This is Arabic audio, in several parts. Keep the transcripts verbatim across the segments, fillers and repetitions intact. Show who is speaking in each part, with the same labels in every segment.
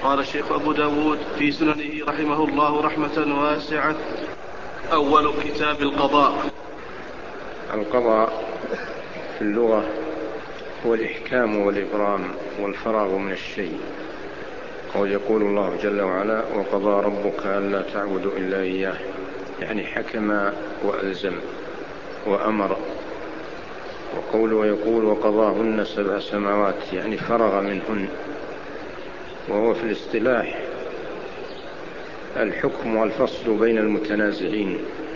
Speaker 1: قال الشيخ أبو داود في سننه رحمه الله رحمة واسعة: أول كتاب القضاء.
Speaker 2: القضاء في اللغة هو الإحكام والإبرام والفراغ من الشيء. قول يقول الله جل وعلا: وقضى ربك ألا تعبدوا إلا إياه، يعني حكم وألزم وأمر. وقول ويقول وقضاهن سبع سماوات، يعني فرغ منهن. وهو في الاصطلاح الحكم والفصل بين المتنازعين،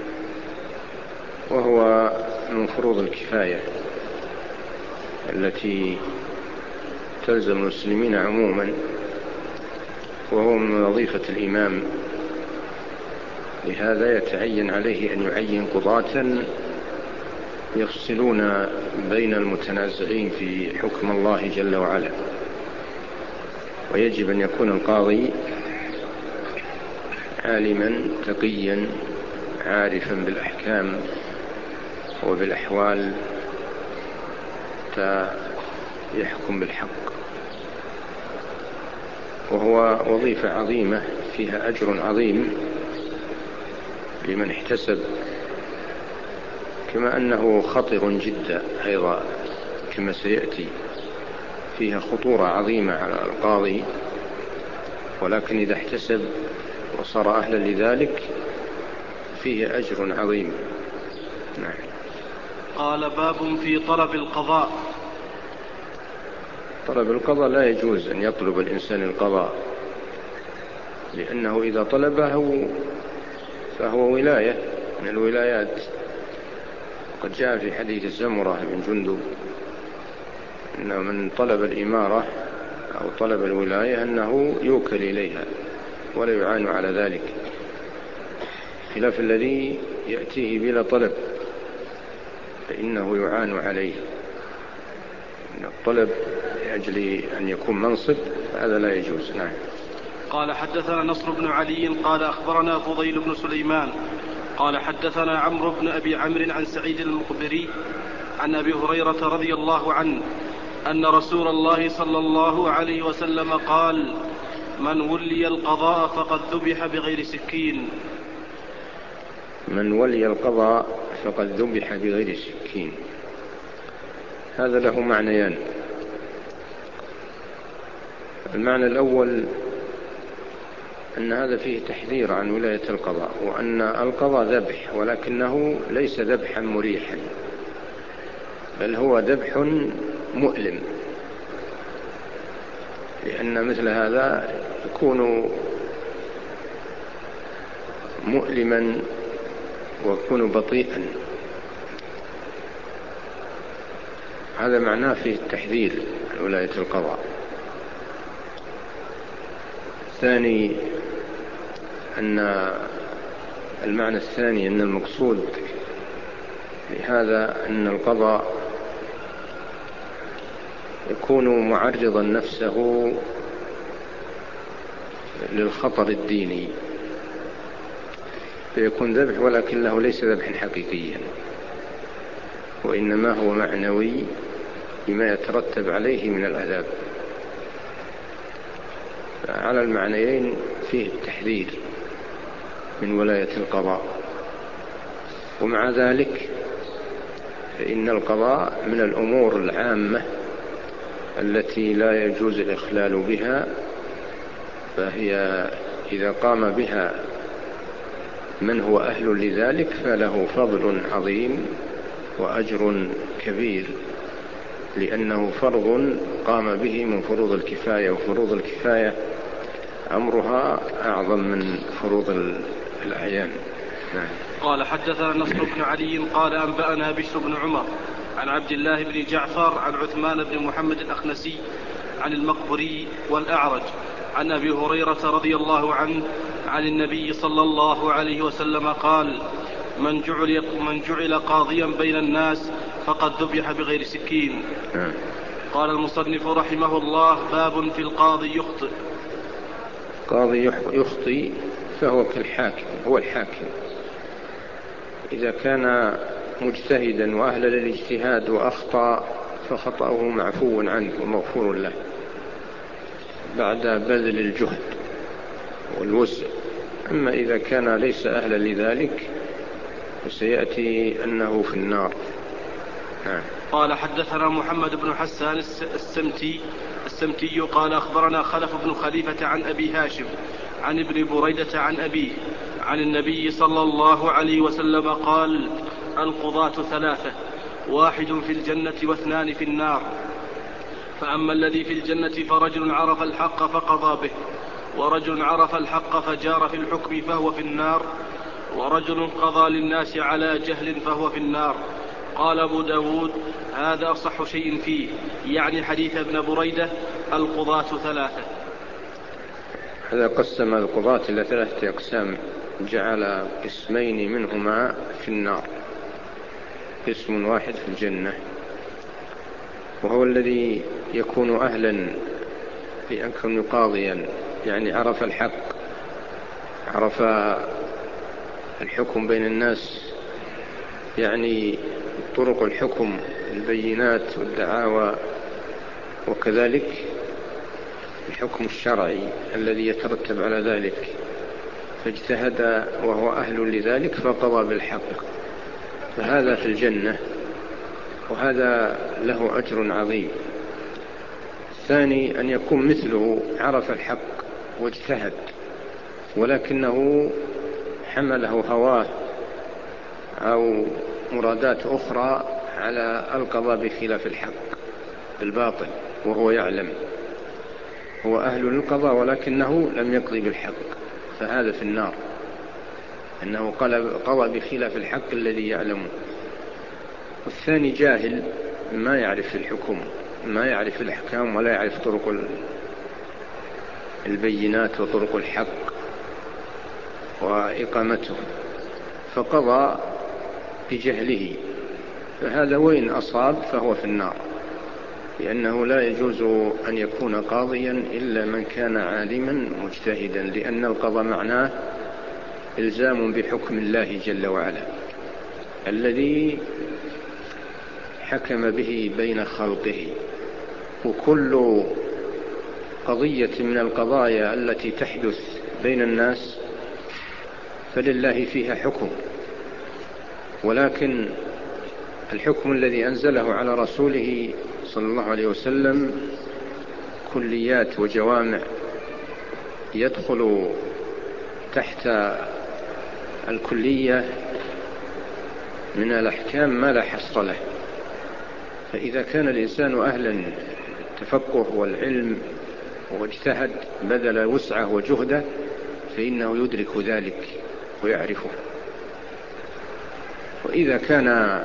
Speaker 2: وهو من فروض الكفاية التي تلزم المسلمين عموما، وهو من وظيفة الإمام. لهذا يتعين عليه أن يعين قضاة يفصلون بين المتنازعين في حكم الله جل وعلا. ويجب أن يكون القاضي عالما تقيا عارفا بالأحكام وبالأحوال، يحكم بالحق. وهو وظيفة عظيمة فيها أجر عظيم لمن احتسب، كما أنه خطر جدا أيضا كما سيأتي. فيها خطورة عظيمة على القاضي، ولكن إذا احتسب وصار أهلا لذلك فيه أجر عظيم. نعم.
Speaker 1: قال: باب في طلب القضاء.
Speaker 2: طلب القضاء لا يجوز أن يطلب الإنسان القضاء، لأنه إذا طلبه فهو ولاية من الولايات. وقد جاء في حديث سمرة بن جندب أن من طلب الإمارة أو طلب الولاية أنه يوكل إليها ولا يعان على ذلك، خلاف الذي يأتيه بلا طلب فإنه يعان عليه. إن الطلب لأجل أن يكون منصب هذا لا يجوز. نعم.
Speaker 1: قال: حدثنا نصر بن علي قال أخبرنا فضيل بن سليمان قال حدثنا عمرو بن أبي عمرو عن سعيد المقبري عن أبي هريرة رضي الله عنه أن رسول الله صلى الله عليه وسلم قال: من ولي القضاء فقد ذبح بغير سكين.
Speaker 2: من ولي القضاء فقد ذبح بغير سكين، هذا له معنيان. المعنى الأول أن هذا فيه تحذير عن ولاية القضاء، وأن القضاء ذبح، ولكنه ليس ذبحا مريحا، بل هو ذبح مؤلم، لأن مثل هذا يكون مؤلما ويكون بطيئا. هذا معناه فيه التحذير عن ولاية القضاء. الثاني أن المعنى الثاني أن المقصود لهذا أن القضاء يكون معرضا نفسه للخطر الديني، فيكون ذبح ولكنه ليس ذبحا حقيقيا، وإنما هو معنوي بما يترتب عليه من العذاب. على المعنيين فيه التحذير من ولاية القضاء. ومع ذلك فإن القضاء من الأمور العامة التي لا يجوز الإخلال بها، فهي إذا قام بها من هو أهل لذلك فله فضل عظيم وأجر كبير، لأنه فرض قام به من فروض الكفاية، وفروض الكفاية أمرها أعظم من فروض الأعيان. نعم.
Speaker 1: قال: حدثنا نصر بن علي قال أنبأنا بشر بن عمر عن عبد الله بن جعفر عن عثمان بن محمد الأخنسي عن المقبري والأعرج عن أبي هريرة رضي الله عنه عن النبي صلى الله عليه وسلم قال: من جعل, من جعل قاضيا بين الناس فقد ذبح بغير سكين. قال المصنف رحمه الله: باب في القاضي يخطئ.
Speaker 2: قاضي يخطئ فهو كالحاكم، هو الحاكم إذا كان مجتهدا وأهل للاجتهاد وأخطأ فخطأه معفو عنه ومغفور له. بعد بذل الجهد والوسع. أما إذا كان ليس أهلا لذلك فسيأتي أنه في النار. نعم.
Speaker 1: قال حدثنا محمد بن حسان السمتي السمتي قال أخبرنا خلف بن خليفة عن أبي هاشم عن ابن بريدة عن أبيه عن النبي صلى الله عليه وسلم قال: القضاة ثلاثة، واحد في الجنة واثنان في النار، فأما الذي في الجنة فرجل عرف الحق فقضى به، ورجل عرف الحق فجار في الحكم فهو في النار، ورجل قضى للناس على جهل فهو في النار. قال أبو داود: هذا أصح شيء فيه، يعني حديث ابن بريدة: القضاة ثلاثة.
Speaker 2: هذا قسم القضاة إلى ثلاثة أقسام، جعل قسمين منهما في النار، قسم واحد في الجنة، وهو الذي يكون أهلا لأن يكون قاضيا، يعني عرف الحق، عرف الحكم بين الناس، يعني طرق الحكم، البينات والدعاوى، وكذلك الحكم الشرعي الذي يترتب على ذلك، فاجتهد وهو أهل لذلك فقضى بالحق، فهذا في الجنة، وهذا له أجر عظيم. الثاني أن يكون مثله عرف الحق واجتهد، ولكنه حمله هواه أو مرادات أخرى على القضاء بخلاف الحق بالباطل، وهو يعلم، هو أهل للقضاء ولكنه لم يقضي بالحق، فهذا في النار، أنه قضى بخلاف الحق الذي يعلمه. والثاني جاهل، ما يعرف الحكم، ما يعرف الأحكام، ولا يعرف طرق البينات وطرق الحق وإقامته، فقضى بجهله، فهذا وإن أصاب فهو في النار، لأنه لا يجوز أن يكون قاضيا إلا من كان عالما مجتهدا، لأن القضاء معناه إلزام بحكم الله جل وعلا الذي حكم به بين خلقه. وكل قضية من القضايا التي تحدث بين الناس فلله فيها حكم، ولكن الحكم الذي أنزله على رسوله صلى الله عليه وسلم كليات وجوامع، يدخل تحت الكلية من الأحكام ما لا حصر له. فإذا كان الإنسان أهلا التفقه والعلم واجتهد بذل وسعه وجهده فإنه يدرك ذلك ويعرفه. وإذا كان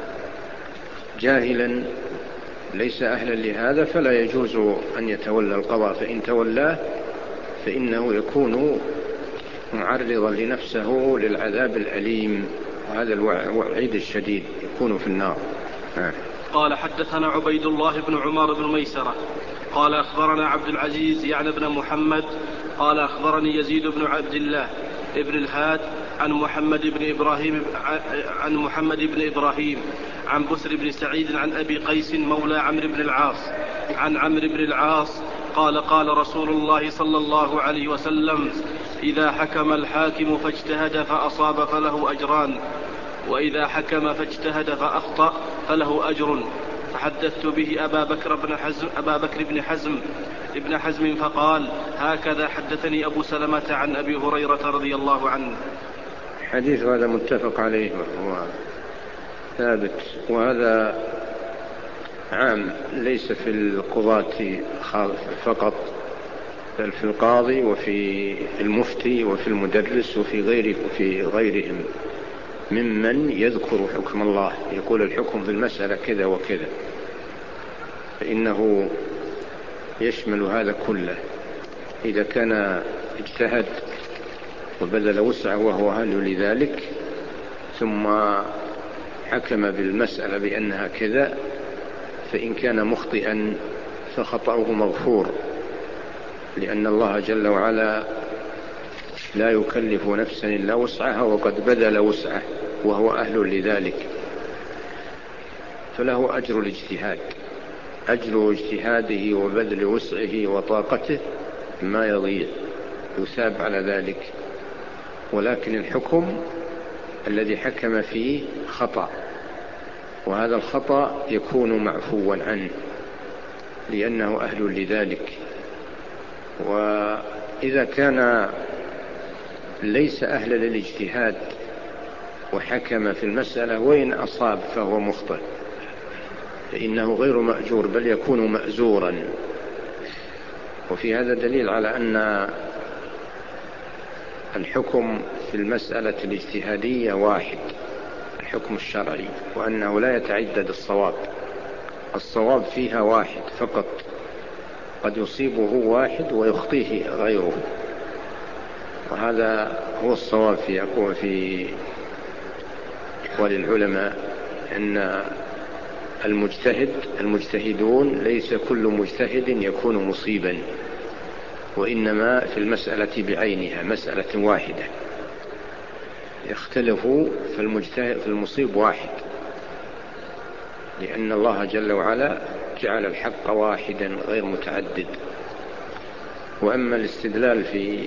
Speaker 2: جاهلا ليس أهلا لهذا فلا يجوز أن يتولى القضاء، فإن تولاه فإنه يكون معرضا لنفسه للعذاب الأليم، وهذا الوعيد الشديد يكون في النار.
Speaker 1: قال حدثنا عبيد الله بن عمر بن ميسرة قال أخبرنا عبد العزيز يعني بن محمد قال أخبرني يزيد بن عبد الله ابن الهاد عن محمد بن إبراهيم عن محمد بن إبراهيم عن بسر بن سعيد عن أبي قيس مولى عمرو بن العاص عن عمرو بن العاص قال قال رسول الله صلى الله عليه وسلم: إذا حكم الحاكم فاجتهد فأصاب فله أجران، وإذا حكم فاجتهد فأخطأ فله أجر. فحدثت به أبا بكر بن حزم, أبا بكر بن حزم ابن حزم فقال: هكذا حدثني أبو سلمة عن أبي هريرة رضي الله عنه.
Speaker 2: حديث هذا متفق عليه وهو ثابت، وهذا عام ليس في القضاة فقط، بل في القاضي وفي المفتي وفي المدرس وفي غيره وفي غيرهم ممن يذكر حكم الله، يقول الحكم في المسألة كذا وكذا، فإنه يشمل هذا كله. إذا كان اجتهد وبذل وسعه وهو أهل لذلك ثم حكم بالمسألة بأنها كذا، فإن كان مخطئا فخطأه مغفور، لأن الله جل وعلا لا يكلف نفسا إلا وسعها، وقد بذل وسعه وهو أهل لذلك، فله أجر الاجتهاد. أجر اجتهاده وبذل وسعه وطاقته ما يضيع، يثاب على ذلك. ولكن الحكم الذي حكم فيه خطأ، وهذا الخطأ يكون معفوا عنه لأنه أهل لذلك. وإذا كان ليس أهل للاجتهاد وحكم في المسألة وإن أصاب فهو مخطئ، فإنه غير مأجور بل يكون مأزورا. وفي هذا دليل على أن الحكم في المسألة الاجتهادية واحد، الحكم الشرعي، وأنه لا يتعدد الصواب، الصواب فيها واحد فقط، قد يصيبه واحد ويخطيه غيره. وهذا هو الصواب في أقوى في أقوال العلماء، أن المجتهد المجتهدون ليس كل مجتهد يكون مصيبا، وإنما في المسألة بعينها مسألة واحدة يختلف في المجتهد في المصيب واحد، لأن الله جل وعلا جعل الحق واحدا غير متعدد. وأما الاستدلال في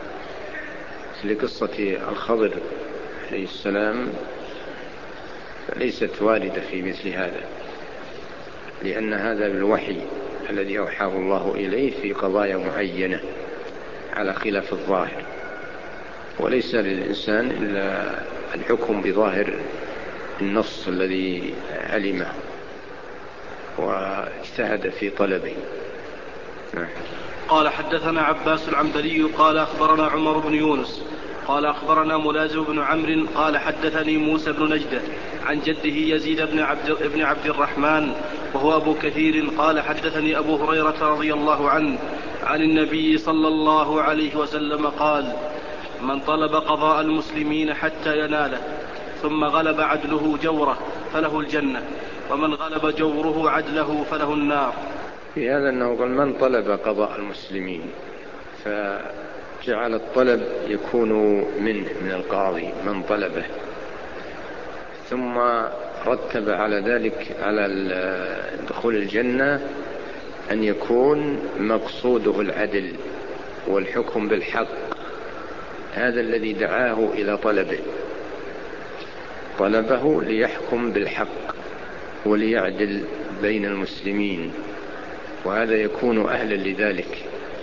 Speaker 2: لقصة الخضر عليه السلام فليست واردة في مثل هذا، لأن هذا بالوحي الذي أوحاه الله إليه في قضايا معينة على خلاف الظاهر، وليس للإنسان إلا الحكم بظاهر النص الذي علمه واجتهد في طلبه.
Speaker 1: قال حدثنا عباس العنبري قال أخبرنا عمر بن يونس قال أخبرنا ملازم بن عمرو قال حدثني موسى بن نجدة عن جده يزيد بن عبد, بن عبد الرحمن وهو أبو كثير قال حدثني أبو هريرة رضي الله عنه عن النبي صلى الله عليه وسلم قال: من طلب قضاء المسلمين حتى يناله ثم غلب عدله جوره فله الجنة، ومن غلب جوره عدله فله النار.
Speaker 2: في هذا أنه قال من طلب قضاء المسلمين، فجعل الطلب يكون منه من القاضي من طلبه، ثم رتب على ذلك على دخول الجنة أن يكون مقصوده العدل والحكم بالحق، هذا الذي دعاه إلى طلبه، طلبه ليحكم بالحق وليعدل بين المسلمين، وهذا يكون أهلا لذلك.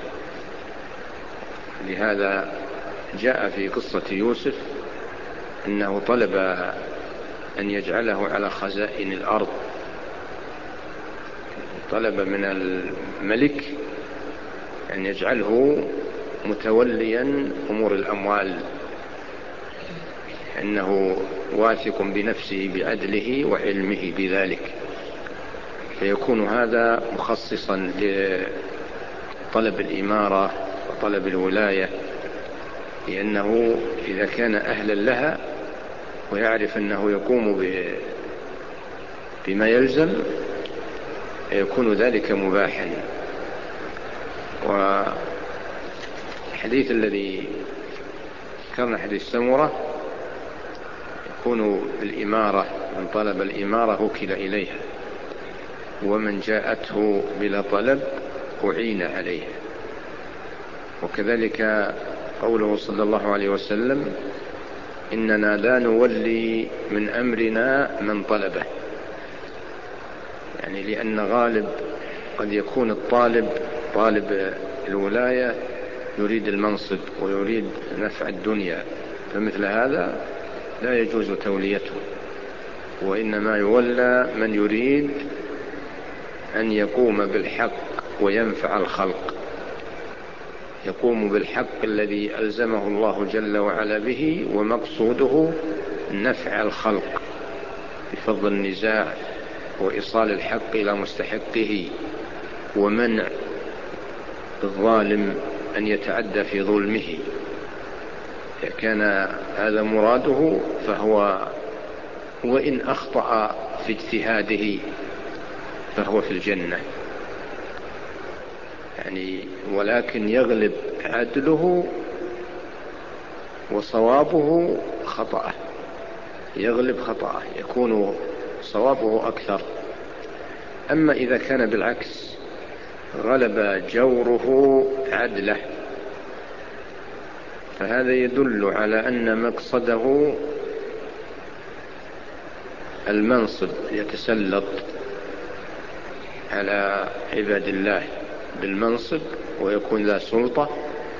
Speaker 2: لهذا جاء في قصة يوسف أنه طلب أن يجعله على خزائن الأرض، طلب من الملك أن يجعله متوليا أمور الأموال، أنه واثق بنفسه بعدله وعلمه بذلك، فيكون هذا مخصصا لطلب الإمارة وطلب الولاية، لأنه إذا كان أهلا لها ويعرف أنه يقوم بما يلزم يكون ذلك مباحا. والحديث الذي كان حديث سمرة يكون بالإمارة، من طلب الإمارة وكل إليها، ومن جاءته بلا طلب أعين عليها. وكذلك قوله صلى الله عليه وسلم: إننا لا نولي من أمرنا من طلبه، يعني لأن غالب قد يكون الطالب طالب الولاية يريد المنصب ويريد نفع الدنيا، فمثل هذا لا يجوز توليته، وإنما يولى من يريد أن يقوم بالحق وينفع الخلق، يقوم بالحق الذي ألزمه الله جل وعلا به، ومقصوده نفع الخلق بفضل النزاع وإيصال الحق إلى مستحقه، ومنع الظالم أن يتعدى في ظلمه. إذا كان هذا مراده فهو وإن أخطأ في اجتهاده فهو في الجنة، يعني ولكن يغلب عدله وصوابه خطأه، يغلب خطأه، يكون صوابه أكثر. أما إذا كان بالعكس غلب جوره عدله فهذا يدل على أن مقصده المنصب، يتسلط على عباد الله بالمنصب ويكون ذا سلطة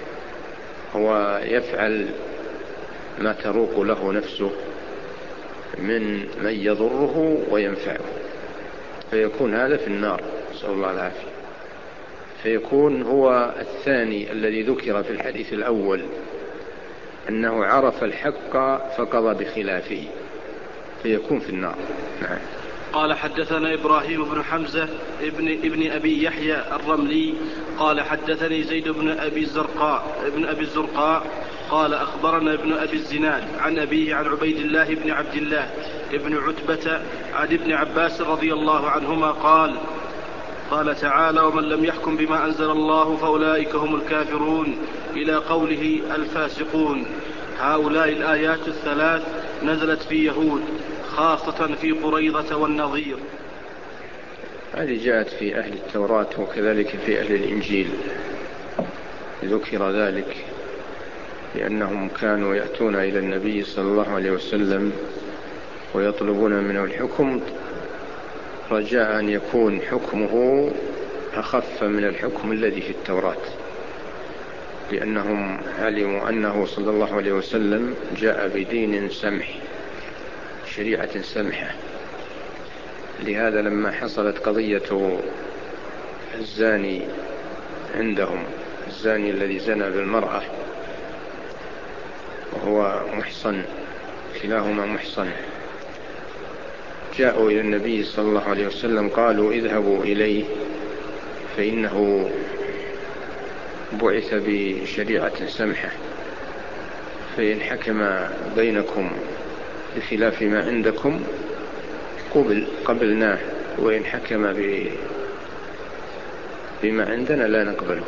Speaker 2: ويفعل ما تروق له نفسه من من يضره وينفعه، فيكون هذا في النار، نسأل الله العافية. فيكون هو الثاني الذي ذكر في الحديث الأول أنه عرف الحق فقضى بخلافه، فيكون في النار. نعم.
Speaker 1: قال حدثنا إبراهيم بن حمزة ابن, ابن أبي يحيى الرملي قال حدثني زيد بن أبي الزرقاء ابن أبي الزرقاء قال أخبرنا ابن أبي الزناد عن أبيه عن عبيد الله بن عبد الله ابن عتبة عن ابن عباس رضي الله عنهما قال قال تعالى ومن لم يحكم بما أنزل الله فأولئك هم الكافرون إلى قوله الفاسقون. هؤلاء الآيات الثلاث نزلت في يهود خاصة في قريظة والنظير.
Speaker 2: هذه جاءت في أهل التوراة وكذلك في أهل الإنجيل، ذكر ذلك لأنهم كانوا يأتون إلى النبي صلى الله عليه وسلم ويطلبون منه الحكم رجاء أن يكون حكمه أخف من الحكم الذي في التوراة، لأنهم علموا أنه صلى الله عليه وسلم جاء بدين سمح، شريعة سمحة. لهذا لما حصلت قضية الزاني عندهم، الزاني الذي زنى بالمرأة وهو محصن، كلاهما محصن، جاءوا إلى النبي صلى الله عليه وسلم قالوا اذهبوا إليه فإنه بعث بشريعة سمحة، فإن حكم بينكم بخلاف ما عندكم قبل قبلناه، وإن حكم بما عندنا لا نقبله.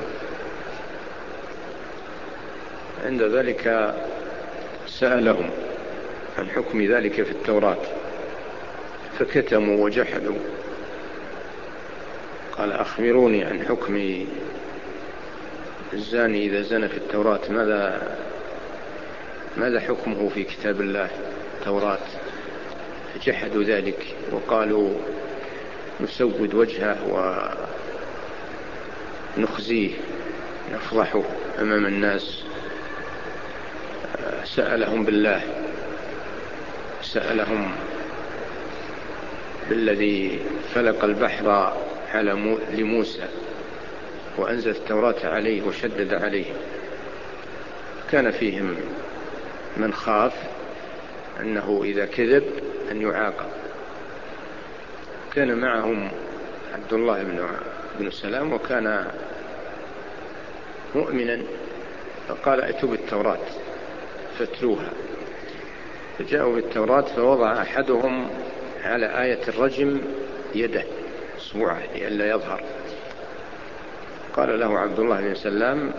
Speaker 2: عند ذلك سألهم عن حكم ذلك في التوراة فكتموا وجحدوا. قال أخبروني عن حكم الزاني إذا زنى في التوراة، ماذا ماذا حكمه في كتاب الله التوراة؟ فجحدوا ذلك وقالوا نسود وجهه ونخزيه نفضحه أمام الناس. سألهم بالله، سألهم بالذي فلق البحر على لموسى وأنزل التوراة عليه وشدد عليه. كان فيهم من خاف أنه إذا كذب أن يعاقب. كان معهم عبد الله بن سلام وكان مؤمنا، فقال ائتوا بالتوراة فاتلوها. فجاءوا بالتوراة فوضع أحدهم على آية الرجم يده أصبعه لئلا يظهر. قال له عبد الله بن سلام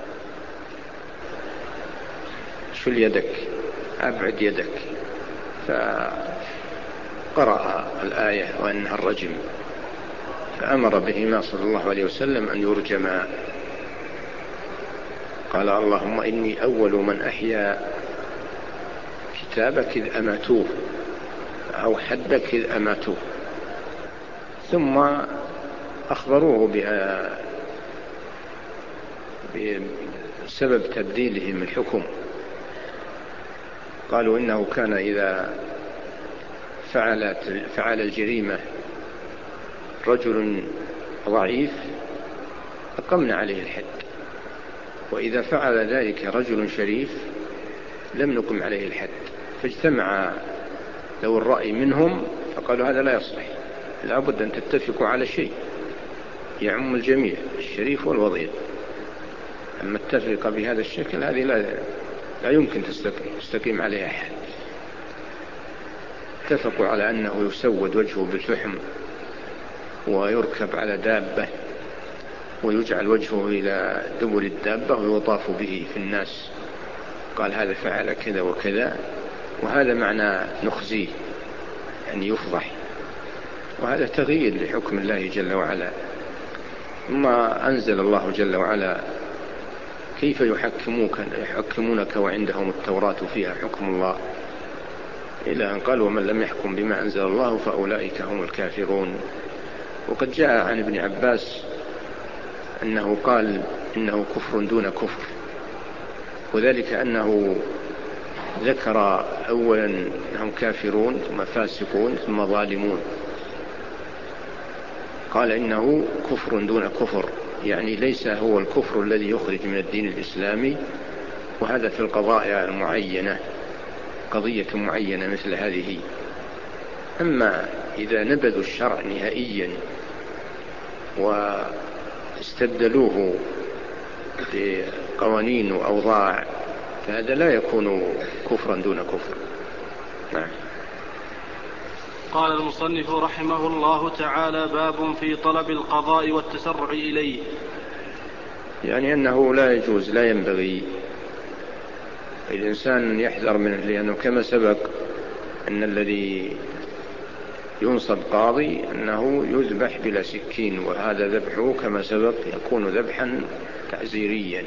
Speaker 2: شل يدك، أبعد يدك، فقرأ الآية وأنها الرجم، فأمر بهما صلى الله عليه وسلم أن يرجما. قال اللهم إني أول من أحيا كتابك إذ أماتوه أو حدك إذ أماتوه. ثم أخبروه بسبب تبديلهم الحكم. قالوا إنه كان إذا فعل فعل الجريمة رجل ضعيف أقمنا عليه الحد، وإذا فعل ذلك رجل شريف لم نقم عليه الحد. فاجتمع لو الرأي منهم فقالوا هذا لا يصلح، لابد أن تتفقوا على شيء يعم الجميع الشريف والوضيع. أما التفرقة بهذا الشكل هذه لا, لا يمكن تستقيم عليها أحد. اتفقوا على أنه يسود وجهه بالفحم ويركب على دابة ويجعل وجهه إلى دبر الدابة ويطاف به في الناس. قال هذا فعل كذا وكذا، وهذا معنى نخزيه يعني يفضح. وهذا تغيير لحكم الله جل وعلا. ثم أنزل الله جل وعلا: كيف يحكموك يحكمونك وعندهم التوراة فيها حكم الله، إلى أن قال: ومن لم يحكم بما أنزل الله فأولئك هم الكافرون. وقد جاء عن ابن عباس أنه قال: إنه كفر دون كفر، وذلك أنه ذكر أولا أنهم كافرون ثم فاسقون ثم ظالمون، قال إنه كفر دون كفر، يعني ليس هو الكفر الذي يخرج من الدين الإسلامي، وهذا في القضايا المعينة، قضية معينة مثل هذه. أما إذا نبذوا الشرع نهائيا واستبدلوه بقوانين وأوضاع فهذا لا يكون كفرا دون كفر. نعم.
Speaker 1: قال المصنف رحمه الله تعالى: باب في طلب القضاء والتسرع إليه.
Speaker 2: يعني أنه لا يجوز، لا ينبغي الإنسان يحذر منه، لأنه كما سبق أن الذي ينصب قاضي أنه يذبح بلا سكين، وهذا ذبحه كما سبق يكون ذبحا تعزيريا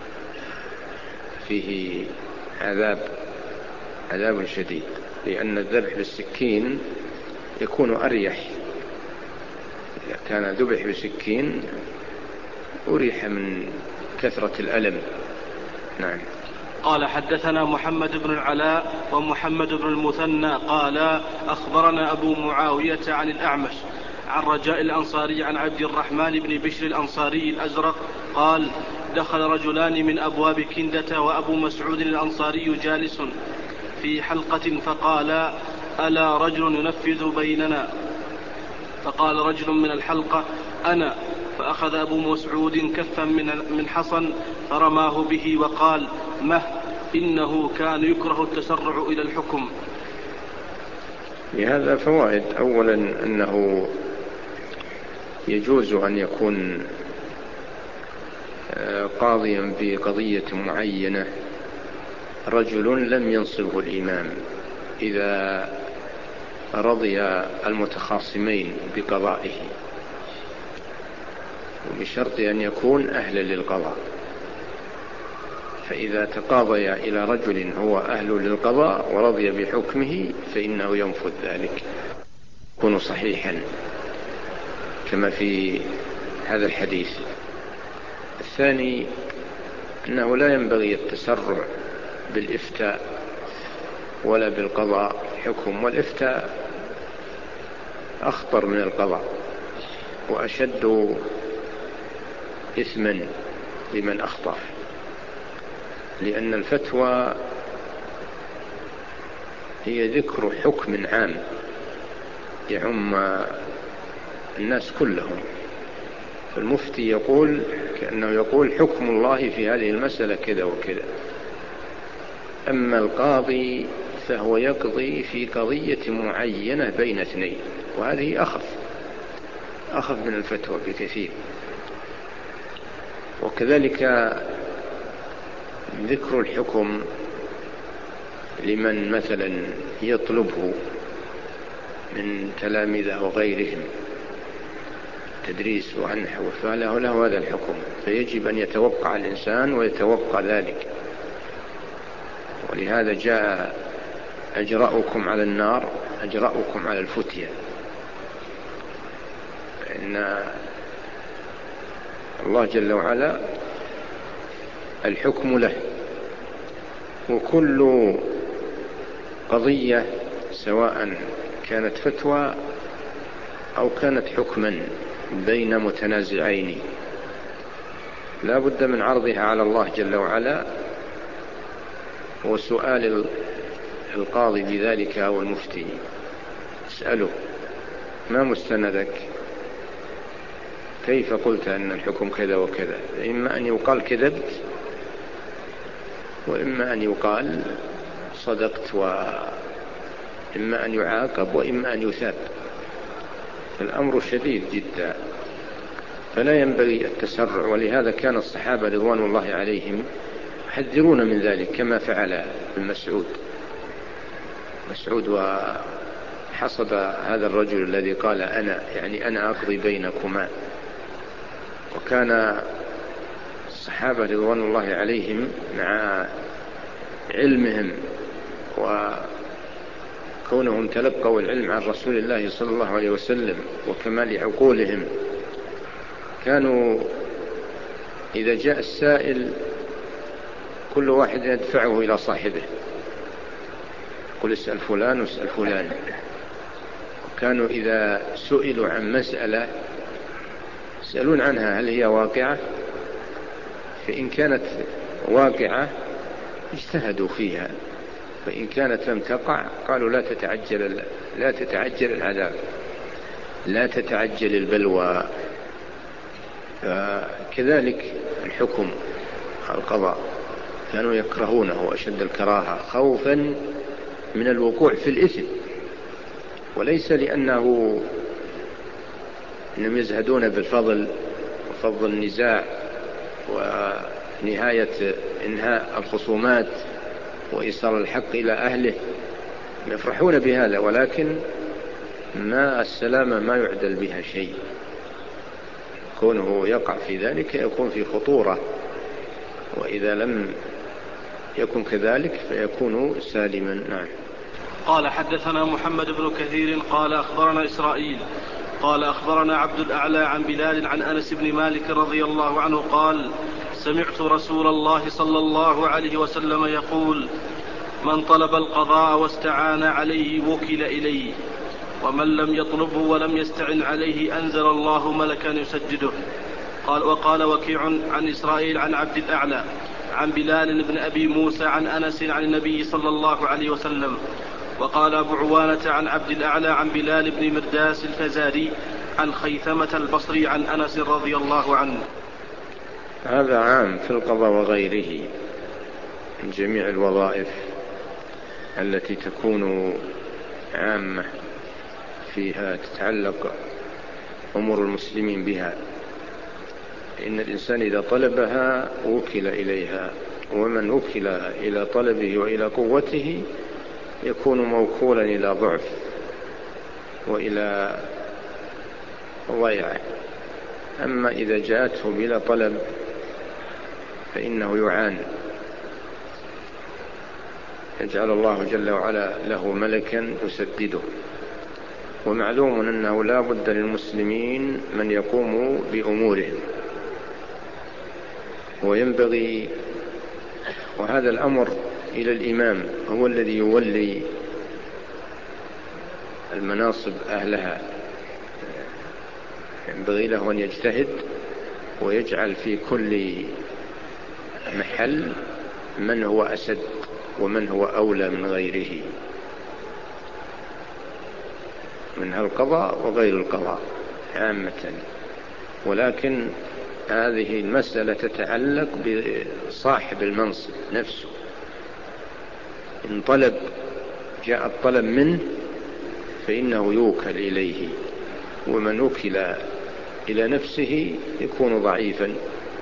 Speaker 2: فيه عذاب عذاب شديد، لأن الذبح بالسكين يكون أريح. إذا كان ذبح بسكين أريح من كثرة الألم. نعم.
Speaker 1: قال: حدثنا محمد بن العلاء ومحمد بن المثنى قال: أخبرنا أبو معاوية عن الأعمش عن رجاء الأنصاري عن عبد الرحمن بن بشر الأنصاري الأزرق قال: دخل رجلان من أبواب كندة وأبو مسعود الأنصاري جالس في حلقة فقال: ألا رجل ينفذ بيننا؟ فقال رجل من الحلقة: أنا. فأخذ أبو مسعود كفا من حصن فرماه به وقال: مه، إنه كان يكره التسرع إلى الحكم.
Speaker 2: لهذا فوائد: أولا أنه يجوز أن يكون قاضيا في قضية معينة رجل لم ينصبه الإمام، إذا رضي المتخاصمين بقضائه، وبشرط أن يكون أهلا للقضاء. فإذا تقاضي إلى رجل هو أهل للقضاء ورضي بحكمه فإنه ينفذ ذلك، يكون صحيحا كما في هذا الحديث. الثاني أنه لا ينبغي التسرع بالإفتاء ولا بالقضاء حكم، والإفتاء أخطر من القضاء وأشد إثما لمن أخطأ، لأن الفتوى هي ذكر حكم عام يعم الناس كلهم. فالمفتي يقول كأنه يقول حكم الله في هذه المسألة كذا وكذا. أما القاضي فهو يقضي في قضية معينة بين اثنين، وهذه أخف أخف من الفتوى بكثير. وكذلك ذكر الحكم لمن مثلا يطلبه من تلامذة وغيرهم تدريس ونحو، فله له هذا الحكم، فيجب أن يتوقع الإنسان ويتوقع ذلك. ولهذا جاء: أجرأكم على النار أجرأكم على الفتية، فإن الله جل وعلا الحكم له، وكل قضية سواء كانت فتوى أو كانت حكما بين متنازعين لا بد من عرضها على الله جل وعلا وسؤال القاضي بذلك أو المفتي. اسأله: ما مستندك؟ كيف قلت أن الحكم كذا وكذا؟ إما أن يقال كذبت، وإما أن يقال صدقت، وإما أن يعاقب وإما أن يثاب. الأمر شديد جدا، فلا ينبغي التسرع. ولهذا كان الصحابة رضوان الله عليهم يحذرون من ذلك، كما فعل ابن مسعود مسعود وحفص فحصد هذا الرجل الذي قال أنا يعني أنا أقضي بينكما. وكان الصحابة رضوان الله عليهم مع علمهم وكونهم تلقوا العلم عن رسول الله صلى الله عليه وسلم وكمال عقولهم، كانوا إذا جاء السائل كل واحد يدفعه إلى صاحبه، قل اسأل فلان واسأل فلان. وكانوا إذا سئلوا عن مسألة يسألون عنها هل هي واقعة، فإن كانت واقعة اجتهدوا فيها، فإن كانت لم تقع قالوا لا تتعجل لا تتعجل العذاب، لا تتعجل البلوى. كذلك الحكم القضاء كانوا يكرهونه أشد الكراهة خوفا من الوقوع في الإثم، وليس لأنه إنهم يزهدون بالفضل وفضل النزاع ونهاية إنهاء الخصومات وإيصال الحق إلى أهله، يفرحون بهذا، ولكن ما السلامة ما يعدل بها شيء، كونه يقع في ذلك يكون في خطورة، وإذا لم يكن كذلك فيكون سالما. نعم.
Speaker 1: قال حدثنا محمد بن كثير قال أخبرنا إسرائيل قال أخبرنا عبد الأعلى عن بلال عن أنس بن مالك رضي الله عنه قال سمعت رسول الله صلى الله عليه وسلم يقول من طلب القضاء واستعان عليه وكل إليه، ومن لم يطلبه ولم يستعن عليه أنزل الله ملكا يسجده. قال وقال وكيع عن إسرائيل عن عبد الأعلى عن بلال بن أبي موسى عن أنس عن النبي صلى الله عليه وسلم. وقال أبو عوانة عن عبد الأعلى عن بلال بن مرداس الفزاري عن خيثمة البصري عن أنس رضي الله عنه.
Speaker 2: هذا عام في القضاء وغيره من جميع الوظائف التي تكون عامة فيها تتعلق أمور المسلمين بها، إن الإنسان إذا طلبها وكل إليها، ومن وكل إلى طلبه وإلى قوته يكون موكولا إلى ضعف وإلى ضيعه. أما إذا جاءته بلا طلب فإنه يعان، يجعل الله جل وعلا له ملكا يسدده. ومعلوم أنه لا بد للمسلمين من يقوم بأمورهم، وينبغي وهذا الأمر إلى الإمام، هو الذي يولي المناصب أهلها، ينبغي له أن يجتهد ويجعل في كل محل من هو أسد ومن هو أولى من غيره، منها القضاء وغير القضاء عامة. ولكن هذه المسألة تتعلق بصاحب المنصب نفسه، إن طلب جاء الطلب منه فإنه يوكل إليه، ومن وكل إلى نفسه يكون ضعيفا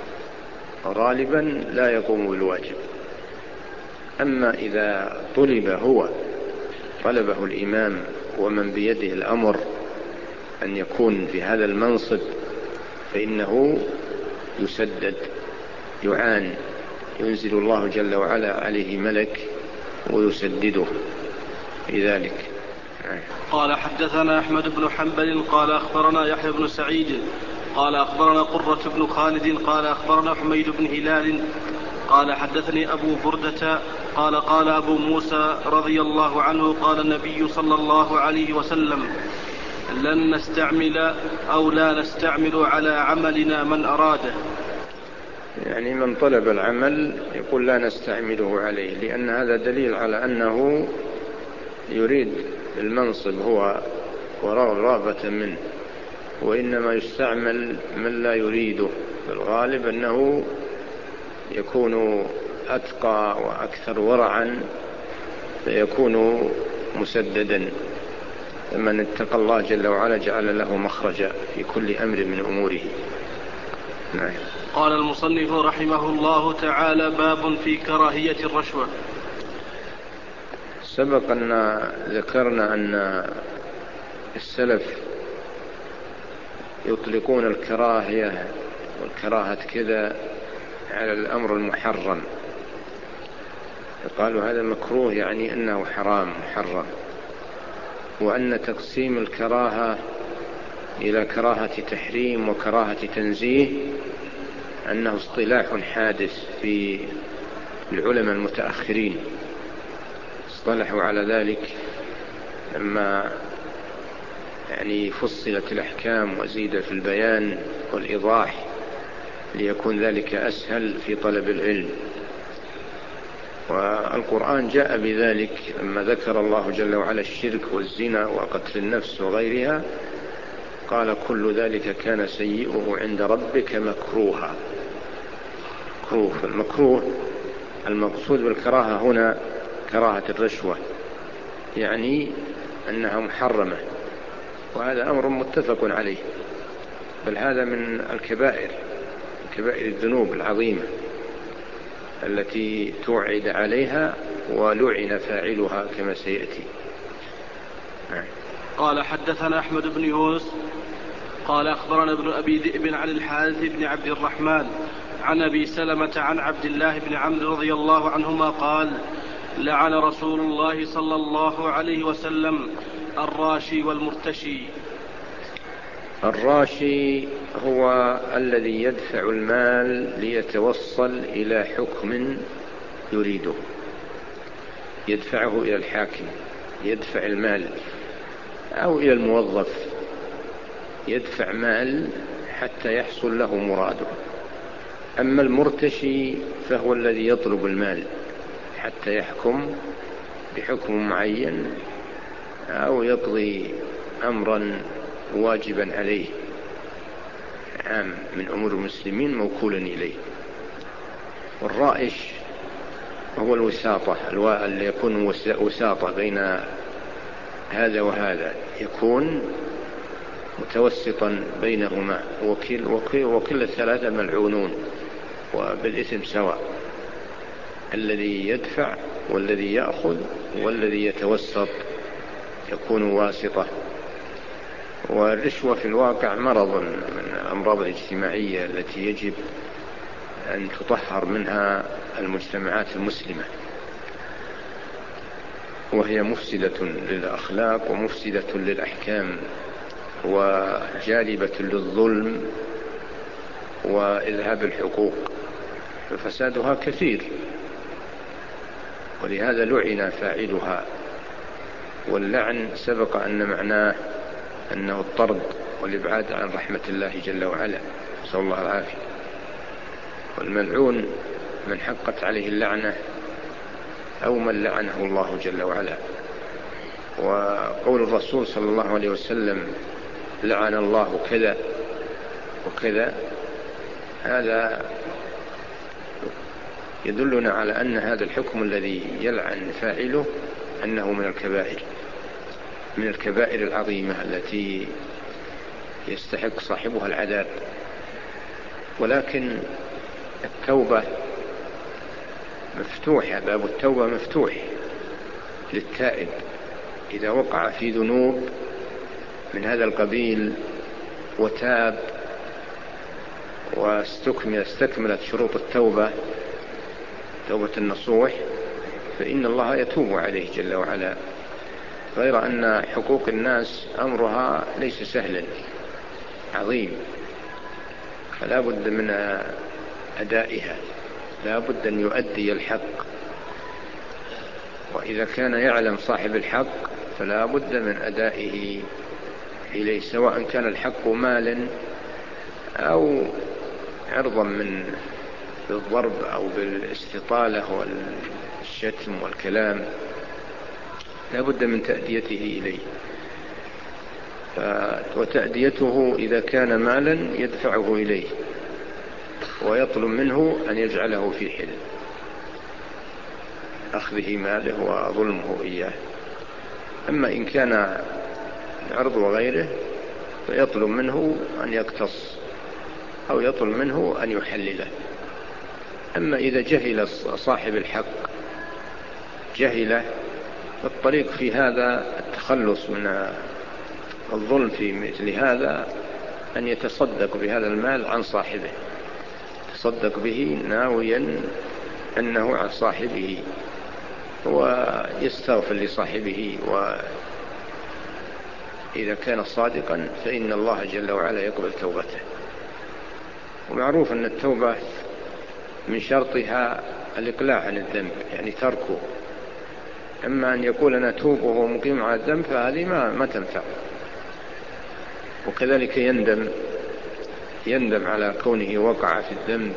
Speaker 2: غالبا لا يقوم بالواجب. أما إذا طلب هو طلبه الإمام ومن بيده الأمر أن يكون في هذا المنصب فإنه يسدد يعان، ينزل الله جل وعلا عليه ملك ويسدده لذلك.
Speaker 1: قال حدثنا أحمد بن حنبل قال أخبرنا يحيى بن سعيد قال أخبرنا قرة بن خالد قال أخبرنا حميد بن هلال قال حدثني أبو بردة قال قال أبو موسى رضي الله عنه قال النبي صلى الله عليه وسلم لن نستعمل أو لا نستعمل على عملنا من أراده،
Speaker 2: يعني من طلب العمل يقول لا نستعمله عليه، لأن هذا دليل على أنه يريد المنصب هو ورغبة منه، وإنما يستعمل من لا يريده. بالغالب أنه يكون أتقى وأكثر ورعا فيكون مسددا، من اتقى الله جل وعلا جعل له مخرجا في كل أمر من أموره. نعم.
Speaker 1: قال المصنف رحمه الله تعالى باب في كراهية الرشوة.
Speaker 2: سبق أن ذكرنا أن السلف يطلقون الكراهية والكراهة كذا على الأمر المحرم، قالوا هذا مكروه يعني أنه حرام محرم، وأن تقسيم الكراهة إلى كراهة تحريم وكراهة تنزيه أنه اصطلاح حادث في العلماء المتأخرين، اصطلحوا على ذلك لما يعني فصلت الأحكام وزيد في البيان والإيضاح ليكون ذلك أسهل في طلب العلم. والقرآن جاء بذلك لما ذكر الله جل وعلا الشرك والزنا وقتل النفس وغيرها، قال كل ذلك كان سيئه عند ربك مكروها. مكروه، المكروه المقصود بالكراهة هنا كراهة الرشوة، يعني أنها محرمة، وهذا أمر متفق عليه، بل هذا من الكبائر كبائر الذنوب العظيمة التي توعد عليها ولعن فاعلها كما سيأتي.
Speaker 1: قال حدثنا أحمد بن يونس قال أخبرنا ابن أبي ذئب عن الحارث بن عبد الرحمن عن أبي سلمة عن عبد الله بن عمرو رضي الله عنهما قال لعن رسول الله صلى الله عليه وسلم الراشي والمرتشي.
Speaker 2: الراشي هو الذي يدفع المال ليتوصل إلى حكم يريده، يدفعه إلى الحاكم، يدفع المال، أو إلى الموظف، يدفع مال حتى يحصل له مراده. أما المرتشي فهو الذي يطلب المال حتى يحكم بحكم معين أو يقضي أمرا واجبا عليه عام من أمور المسلمين موكولا إليه. والرائش هو الوساطة، اللي يكون وساطة بين هذا وهذا، يكون متوسطا بينهما، وكل, وكل, وكل الثلاثة ملعونون وبالإثم سواء، الذي يدفع والذي يأخذ والذي يتوسط يكون واسطة. والرشوة في الواقع مرض من الأمراض الاجتماعية التي يجب أن تطهر منها المجتمعات المسلمة، وهي مفسدة للأخلاق ومفسدة للأحكام وجالبة للظلم وإذهاب الحقوق، ففسادها كثير، ولهذا لعن فاعلها. واللعن سبق أن معناه أنه الطرد والإبعاد عن رحمة الله جل وعلا، نسأل الله العافية. والملعون من حقت عليه اللعنة أو من لعنه الله جل وعلا. وقول الرسول صلى الله عليه وسلم لعن الله كذا وكذا، هذا يدلنا على أن هذا الحكم الذي يلعن فاعله أنه من الكبائر من الكبائر العظيمة التي يستحق صاحبها العذاب. ولكن التوبة مفتوحة، باب التوبة مفتوح للتائب إذا وقع في ذنوب من هذا القبيل وتاب واستكملت شروط التوبة، توبة النصوح، فإن الله يتوب عليه جل وعلا. غير أن حقوق الناس أمرها ليس سهلا، عظيم، فلا بد من أدائها، لا بد أن يؤدي الحق. وإذا كان يعلم صاحب الحق فلا بد من أدائه إليه، سواء كان الحق مالا أو عرضا من بالضرب أو بالاستطالة والشتم والكلام، لا بد من تأديته إليه. وتأديته إذا كان مالا يدفعه إليه ويطلب منه أن يجعله في حل أخذه ماله وظلمه إياه. أما إن كان عرض وغيره فيطلب منه أن يقتص أو يطلب منه أن يحلله. أما إذا جهل صاحب الحق جهله، فالطريق في هذا التخلص من الظلم في مثل هذا أن يتصدق بهذا المال عن صاحبه، يتصدق به ناويا أنه عن صاحبه، ويستغفر لصاحبه، وإذا كان صادقا فإن الله جل وعلا يقبل توبته. ومعروف أن التوبة من شرطها الإقلاع عن الذنب، يعني تركه. أما أن يقول أنا توب وهو مقيم على الذنب فهذه ما, ما تنفع. وكذلك يندم يندم على كونه وقع في الذنب،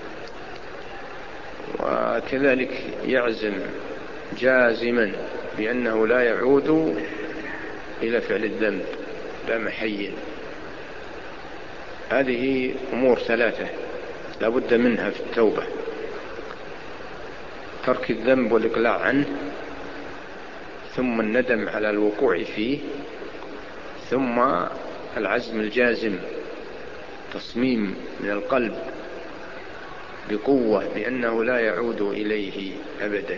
Speaker 2: وكذلك يعزم جازما بأنه لا يعود إلى فعل الذنب لا محيّ. هذه أمور ثلاثة لا بد منها في التوبة: ترك الذنب والإقلاع عنه، ثم الندم على الوقوع فيه، ثم العزم الجازم، تصميم من القلب بقوة بأنه لا يعود إليه أبدا.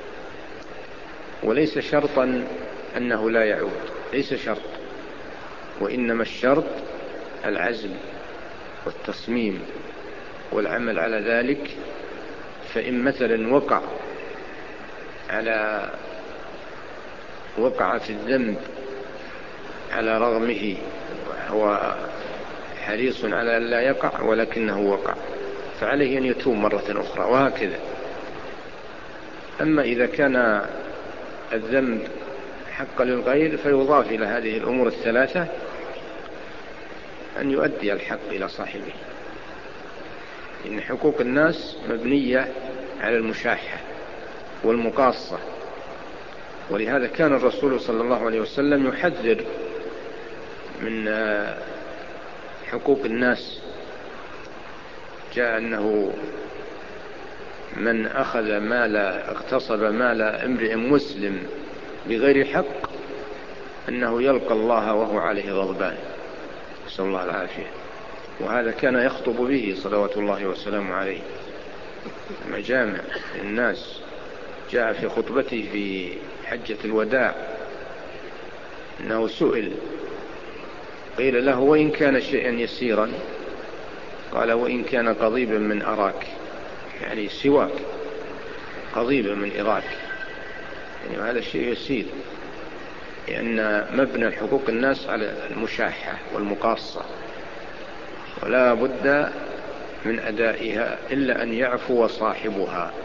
Speaker 2: وليس شرطا أنه لا يعود، ليس شرط، وإنما الشرط العزم والتصميم والعمل على ذلك. فإن مثلا وقع على وقع في الذنب على رغمه، هو حريص على أن لا يقع ولكنه وقع، فعليه أن يتوب مرة أخرى، وهكذا. أما إذا كان الذنب حق للغير فيضاف إلى هذه الأمور الثلاثة أن يؤدي الحق إلى صاحبه، إن حقوق الناس مبنية على المشاحة والمقاصة. ولهذا كان الرسول صلى الله عليه وسلم يحذر من حقوق الناس. جاء أنه من أخذ مال اغتصب مال امرئ مسلم بغير حق أنه يلقى الله وهو عليه غضبان، نسأل الله العافية. وهذا كان يخطب به صلوات الله وسلامه عليه مجامع الناس. جاء في خطبته في حجة الوداع أنه سئل، قيل له: وإن كان شيئا يسيرا؟ قال: وإن كان قضيبا من أراك، يعني سواك قضيبا من أراك، يعني هذا الشيء يسير، لأن مبنى حقوق الناس على المشاحة والمقاصة، ولا بد من أدائها إلا أن يعفو صاحبها.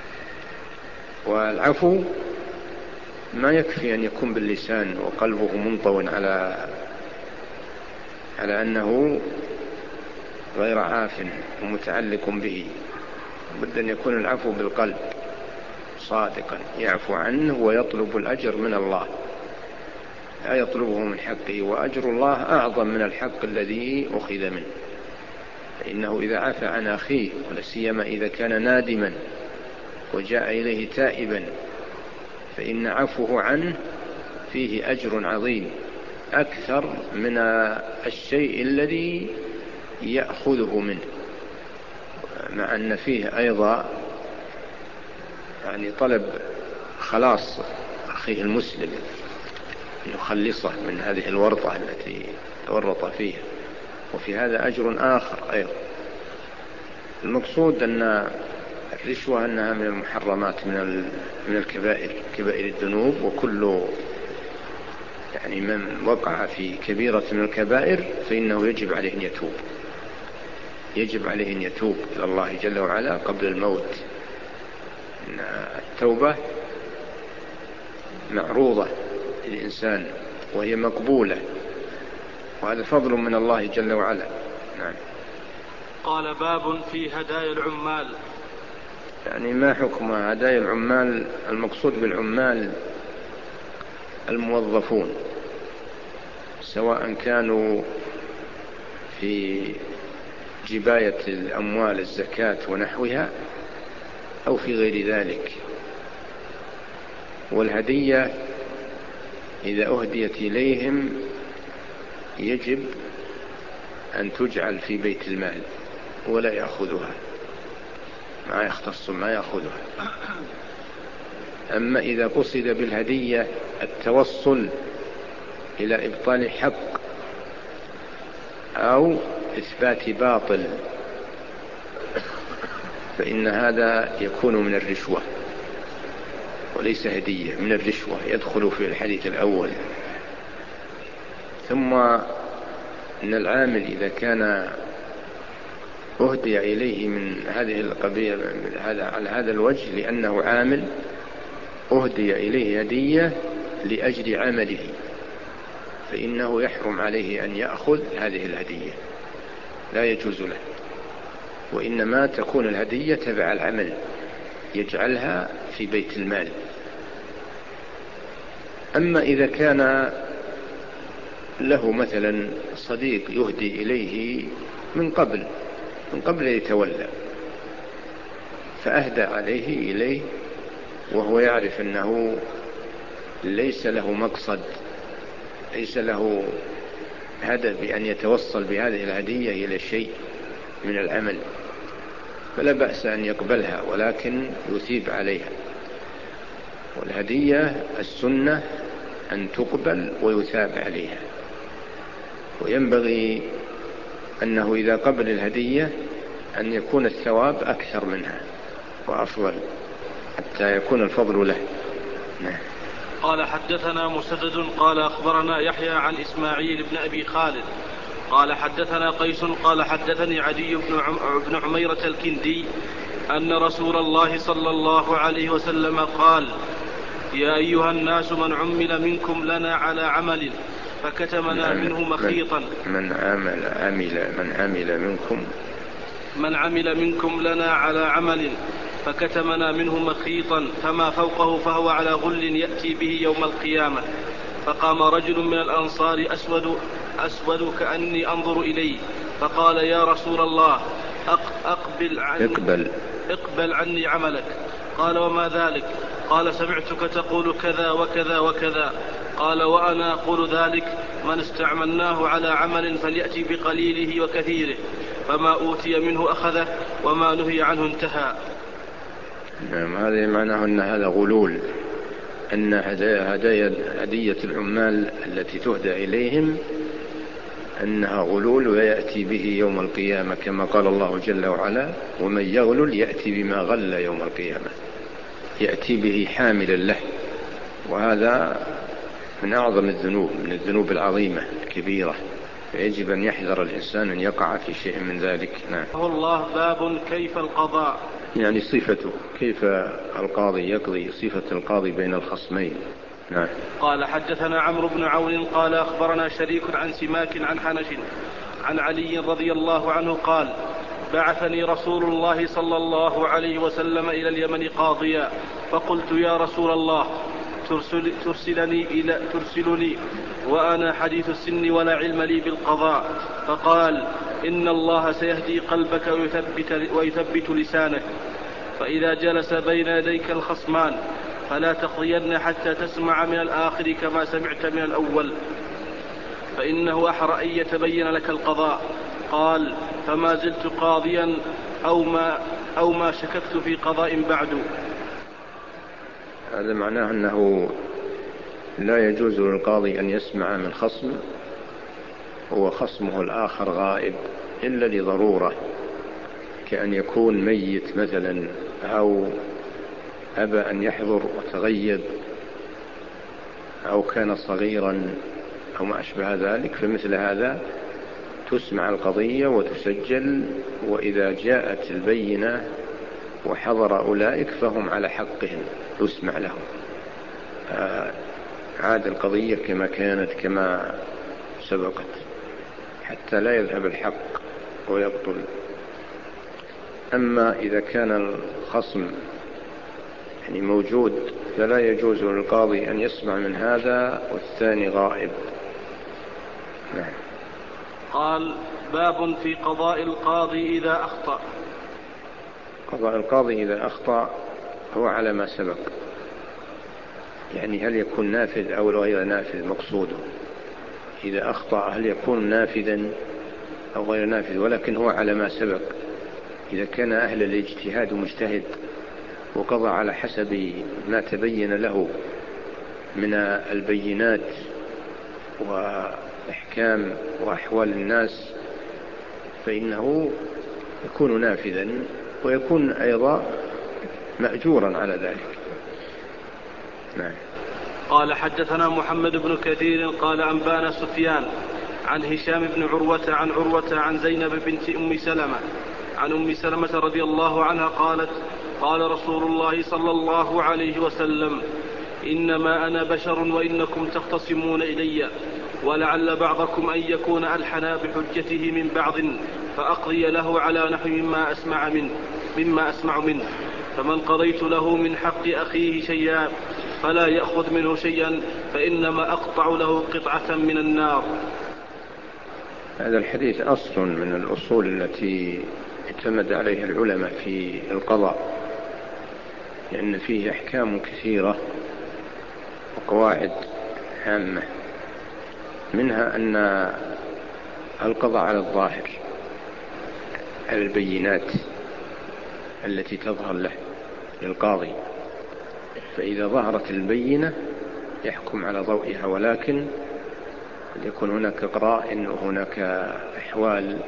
Speaker 2: والعفو ما يكفي أن يكون باللسان وقلبه منطوٍ على على أنه غير عاف ومتعلق به، بد أن يكون العفو بالقلب صادقا، يعفو عنه ويطلب الأجر من الله، لا يطلبه من حقه، وأجر الله أعظم من الحق الذي أخذ منه. فإنه إذا عفى عن أخيه، ولسيما إذا كان نادما وجاء إليه تائبا، فإن عفوه عنه فيه أجر عظيم أكثر من الشيء الذي يأخذه منه، مع أن فيه أيضا يعني طلب خلاص أخيه المسلم، يخلصه من هذه الورطة التي تورط فيها، وفي هذا أجر آخر أيضا. المقصود أن الرشوة أنها من المحرمات، من من الكبائر، كبائر الذنوب، وكل يعني من وقع في كبيرة من الكبائر فإنه يجب عليه أن يتوب، يجب عليه أن يتوب إلى الله جل وعلا قبل الموت. إن التوبة معروضة للإنسان وهي مقبولة، وهذا فضل من الله جل وعلا. نعم.
Speaker 1: قال: باب في هدايا العمال.
Speaker 2: يعني ما حكم هدايا العمال؟ المقصود بالعمال الموظفون، سواء كانوا في جباية الأموال الزكاة ونحوها أو في غير ذلك. والهدية إذا أهديت إليهم يجب أن تجعل في بيت المال ولا يأخذها، ما يختص ما يأخذها. أما إذا قصد بالهدية التوصل إلى إبطال حق أو إثبات باطل، فإن هذا يكون من الرشوة وليس هدية، من الرشوة، يدخل في الحديث الأول. ثم إن العامل إذا كان أهدي إليه من هذه القبيلة على هذا الوجه لأنه عامل أهدي إليه هدية لأجل عمله، فإنه يحرم عليه أن يأخذ هذه الهدية، لا يجوز له، وإنما تكون الهدية تبع العمل يجعلها في بيت المال. أما إذا كان له مثلا صديق يهدي إليه من قبل من قبل يتولى، فأهدى عليه إليه وهو يعرف أنه ليس له مقصد، ليس له هدف بأن يتوصل بهذه الهدية إلى شيء من العمل، فلا بأس أن يقبلها، ولكن يثيب عليها. والهدية السنة أن تقبل ويثاب عليها، وينبغي أنه إذا قبل الهدية أن يكون الثواب أكثر منها وأفضل حتى يكون الفضل له. نعم.
Speaker 1: قال حدثنا مسدد قال أخبرنا يحيى عن إسماعيل بن أبي خالد قال حدثنا قيس قال حدثني عدي بن عميرة الكندي أن رسول الله صلى الله عليه وسلم قال: يا أيها الناس من عمل منكم لنا على عمل فكتمنا منه مخيطا
Speaker 2: من عمل عمل من عمل منكم
Speaker 1: من عمل منكم لنا على عمل فكتمنا منه مخيطا فما فوقه فهو على غل يأتي به يوم القيامة. فقام رجل من الأنصار أسود أسود كأني أنظر إليه فقال: يا رسول الله أقبل عني,
Speaker 2: اقبل.
Speaker 1: اقبل عني عملك. قال: وما ذلك؟ قال: سمعتك تقول كذا وكذا وكذا. قال: وأنا أقول ذلك: من استعملناه على عمل فليأتي بقليله وكثيره، فما أوتي منه أخذه وما نهي عنه انتهى.
Speaker 2: نعم. هذا معناه أن هذا غلول، أن هدايا هدية العمال التي تهدى إليهم أنها غلول ويأتي به يوم القيامة، كما قال الله جل وعلا: ومن يغلل يأتي بما غل يوم القيامة، يأتي به حاملا له. وهذا من أعظم الذنوب، من الذنوب العظيمة الكبيرة، فيجب أن يحذر الإنسان أن يقع في شيء من ذلك. نعم.
Speaker 1: الله باب كيف القضاء،
Speaker 2: يعني صفته، كيف القاضي يقضي، صفة القاضي بين الخصمين. نعم.
Speaker 1: قال حدثنا عمرو بن عون قال أخبرنا شريك عن سماك عن حنش عن علي رضي الله عنه قال: بعثني رسول الله صلى الله عليه وسلم إلى اليمن قاضيا، فقلت: يا رسول الله ترسل ترسلني, إلى ترسلني وأنا حديث السن ولا علم لي بالقضاء. فقال: إن الله سيهدي قلبك ويثبت, ويثبت لسانك، فإذا جلس بين يديك الخصمان فلا تقضين حتى تسمع من الآخر كما سمعت من الأول، فإنه أحرى أن يتبين لك القضاء. قال: فما زلت قاضيا أو ما, أو ما شككت في قضاء بعد.
Speaker 2: هذا معناه أنه لا يجوز للقاضي أن يسمع من خصم هو خصمه الآخر غائب إلا لضرورة، كأن يكون ميت مثلا، أو أبى أن يحضر وتغيب، أو كان صغيرا، أو ما أشبه ذلك. فمثل هذا تسمع القضية وتسجل، وإذا جاءت البينة وحضر أولئك فهم على حقهم، يسمع لهم، عاد القضية كما كانت كما سبقت، حتى لا يذهب الحق ويبطل. أما إذا كان الخصم يعني موجود فلا يجوز للقاضي أن يسمع من هذا والثاني غائب. نعم.
Speaker 1: قال: باب في قضاء القاضي إذا أخطأ.
Speaker 2: قضاء القاضي إذا أخطأ هو على ما سبق، يعني هل يكون نافذ أو غير نافذ مقصوده. إذا أخطأ هل يكون نافذا أو غير نافذ، ولكن هو على ما سبق. إذا كان أهل الاجتهاد مجتهد وقضى على حسب ما تبين له من البينات وإحكام وأحوال الناس فإنه يكون نافذا ويكون أيضا مأجورا على ذلك. نعم.
Speaker 1: قال حدثنا محمد بن كثير قال أنبانا سفيان عن هشام بن عروة عن عروة عن زينب بنت أم سلمة عن أم سلمة رضي الله عنها قالت قال رسول الله صلى الله عليه وسلم إنما أنا بشر وإنكم تختصمون إلي ولعل بعضكم أن يكون ألحنا بحجته من بعض فأقضي له على نحو مما أسمع منه, مما أسمع منه فمن قضيت له من حق أخيه شيئا فلا يأخذ منه شيئا فإنما أقطع له قطعة من النار.
Speaker 2: هذا الحديث أصل من الأصول التي اعتمد عليها العلماء في القضاء، لأن فيه أحكام كثيرة وقواعد هامة، منها أن القضاء على الظاهر، على البينات التي تظهر له للقاضي، فإذا ظهرت البينة يحكم على ضوئها، ولكن قد يكون هناك قرائن وهناك أحوال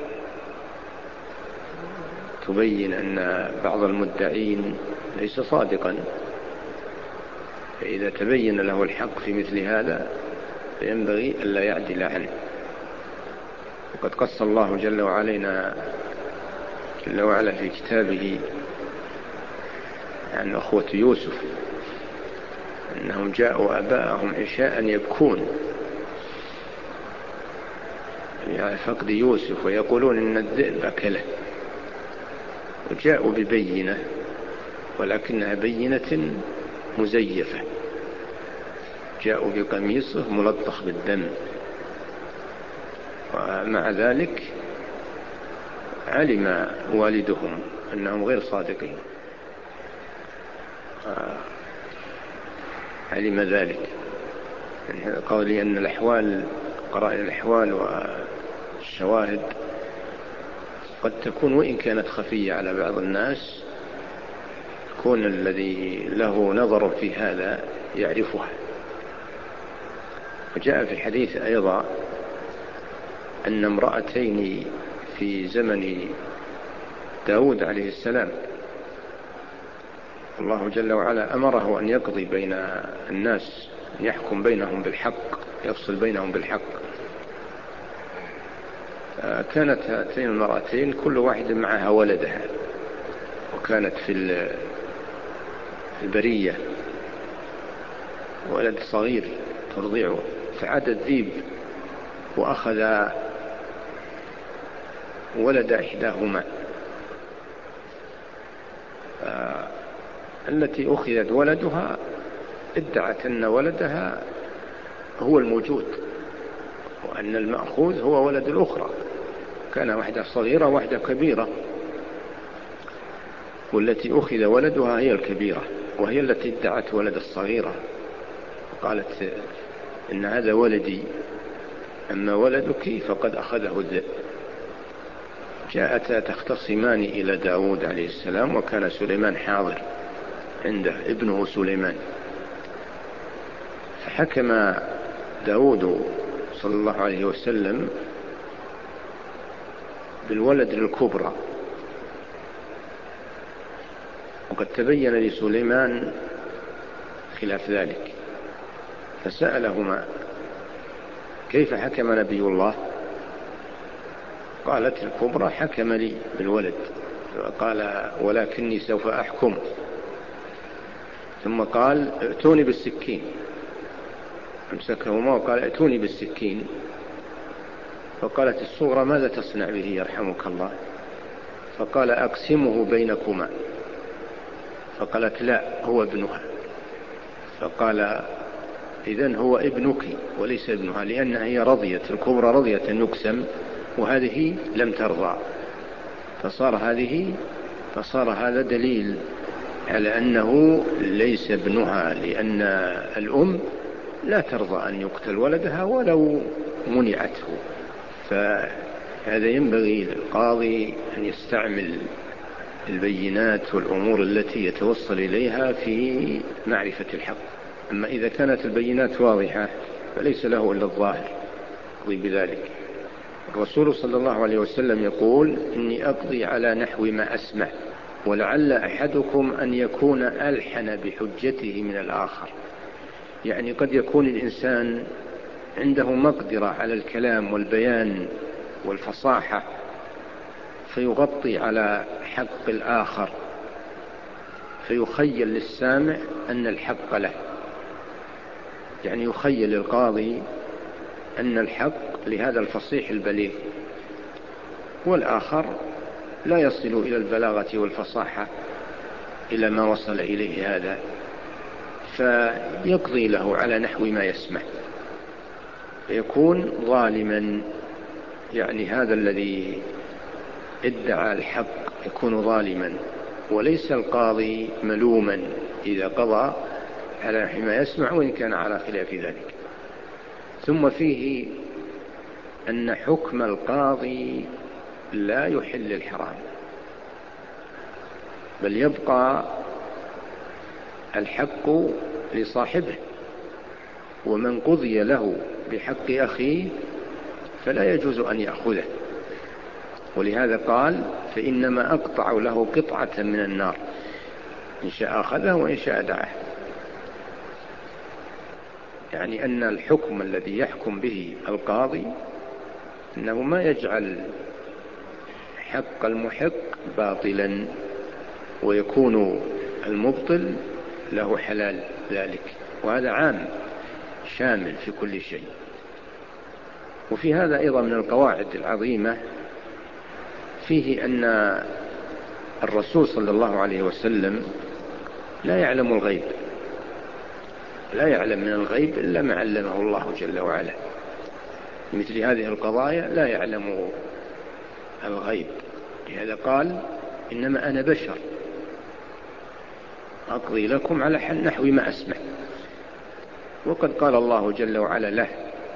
Speaker 2: تبين أن بعض المدعين ليس صادقا، فإذا تبين له الحق في مثل هذا فينبغي ألا يعدل عنه. وقد قص الله جل وعلا جل وعلا في كتابه عن أخوة يوسف أنهم جاءوا أباءهم عشاء يبكون يعني فقد يوسف ويقولون إن الذئب أكله، وجاءوا ببينة ولكنها بينة مزيفة، جاءوا بقميصه ملطخ بالدم، ومع ذلك علم والدهم أنهم غير صادقين، علم ذلك. قال لي أن الأحوال قرائن الأحوال والشواهد قد تكون وإن كانت خفية على بعض الناس، يكون الذي له نظر في هذا يعرفها. وجاء في الحديث أيضا أن امرأتين في زمن داود عليه السلام الله جل وعلا أمره أن يقضي بين الناس، يحكم بينهم بالحق، يفصل بينهم بالحق. كانت هاتين المرأتين كل واحد معها ولدها، وكانت في البرية ولد صغير ترضعه، فعاد الذئب وأخذ ولد إحداهما، التي أخذت ولدها ادعت أن ولدها هو الموجود وأن المأخوذ هو ولد الأخرى، كان واحدة صغيرة واحدة كبيرة، والتي أخذ ولدها هي الكبيرة وهي التي ادعت ولد الصغيرة، قالت إن هذا ولدي أما ولدك فقد أخذه الذئب. جاءتا تختصمان إلى داود عليه السلام، وكان سليمان حاضر عنده ابنه سليمان، فحكم داود صلى الله عليه وسلم بالولد الكبرى، وقد تبين لسليمان خلاف ذلك، فسألهما كيف حكم نبي الله؟ قالت الكبرى حكم لي بالولد، قال ولكني سوف أحكم، ثم قال ائتوني بالسكين، امسكهما وقال ائتوني بالسكين، فقالت الصغرى ماذا تصنع به يرحمك الله؟ فقال أقسمه بينكما، فقالت لا هو ابنها، فقال إذن هو ابنك وليس ابنها، لأنها هي رضيت، الكبرى رضيت أن يقسم وهذه لم ترضى، فصار هذه فصار هذا دليل على أنه ليس ابنها، لأن الأم لا ترضى أن يقتل ولدها ولو منعته. فهذا ينبغي للقاضي أن يستعمل البينات والأمور التي يتوصل إليها في معرفة الحق. أما إذا كانت البينات واضحة فليس له إلا الظاهر، يقضي بذلك. الرسول صلى الله عليه وسلم يقول إني أقضي على نحو ما أسمع، ولعل أحدكم أن يكون ألحن بحجته من الآخر. يعني قد يكون الإنسان عنده مقدرة على الكلام والبيان والفصاحة فيغطي على حق الآخر، فيخيل للسامع أن الحق له. يعني يخيل القاضي أن الحق لهذا الفصيح البليغ، والآخر لا يصل إلى البلاغة والفصاحة إلى ما وصل إليه هذا، فيقضي له على نحو ما يسمع، فيكون ظالما. يعني هذا الذي ادعى الحق يكون ظالما، وليس القاضي ملوما إذا قضى على نحو ما يسمع وإن كان على خلاف ذلك. ثم فيه أن حكم القاضي لا يحل الحرام، بل يبقى الحق لصاحبه، ومن قضي له بحق أخيه فلا يجوز أن يأخذه. ولهذا قال فإنما أقطع له قطعة من النار، إن شاء أخذه وإن شاء دعاه. يعني أن الحكم الذي يحكم به القاضي أنه ما يجعل حق المحق باطلا، ويكون المبطل له حلال ذلك. وهذا عام شامل في كل شيء. وفي هذا أيضا من القواعد العظيمة فيه أن الرسول صلى الله عليه وسلم لا يعلم الغيب، لا يعلم من الغيب إلا ما علمه الله جل وعلا. مثل هذه القضايا لا يعلم الغيب، لهذا قال إنما أنا بشر أقضي لكم على نحو ما أسمع. وقد قال الله جل وعلا له